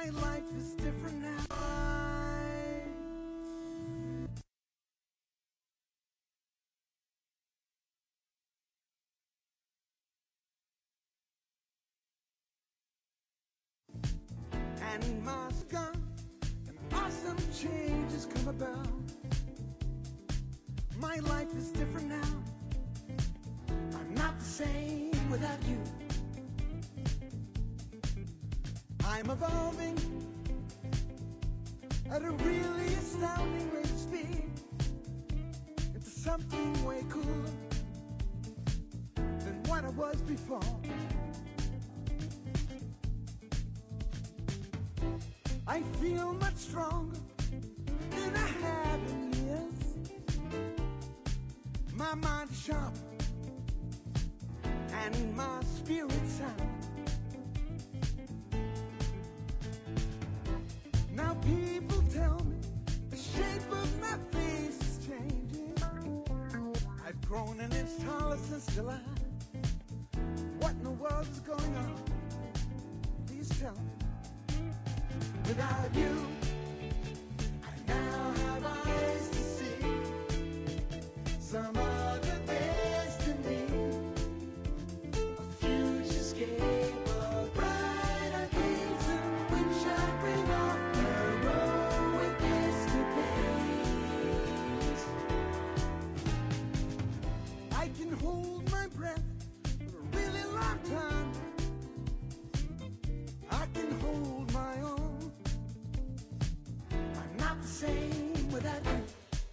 My life is different now. And mask gone, and awesome changes come about. My life is different now. I'm not the same without you. I'm evolving at a really astounding rate of speed into something way cooler than what I was before. I feel much stronger than I have in years. My mind is sharp and my spirit sound. Now people tell me the shape of my face is changing. I've grown an inch taller since July. What in the world is going on? Please tell me. Without you, I now have eyes to see some other destiny, a futurescape of brighter days in which I bring off heroic escapades. I can hold my breath for a really long time. I can hold my own. Not the same without you.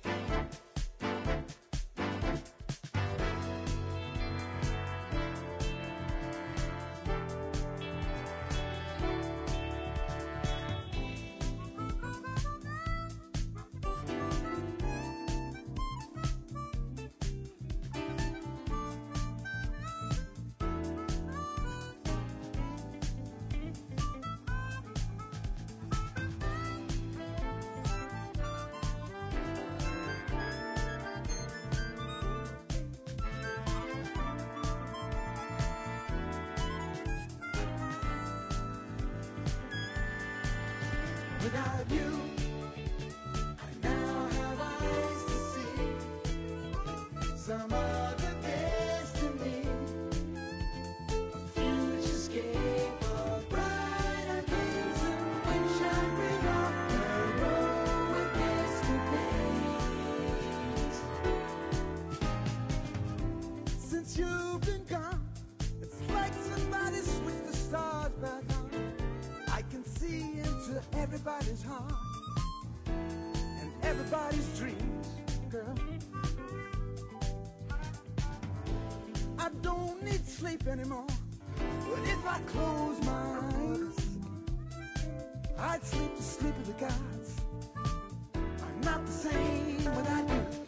Without you, I now have eyes to see some other destiny, a futurescape of brighter days in which I bring off heroic escapades. Since you've been gone, it's like somebody switched the stars back on. I can see into everybody's heart and everybody's dreams, girl. I don't need sleep anymore, but if I close my eyes, I'd sleep the sleep of the gods. I'm not the same without you.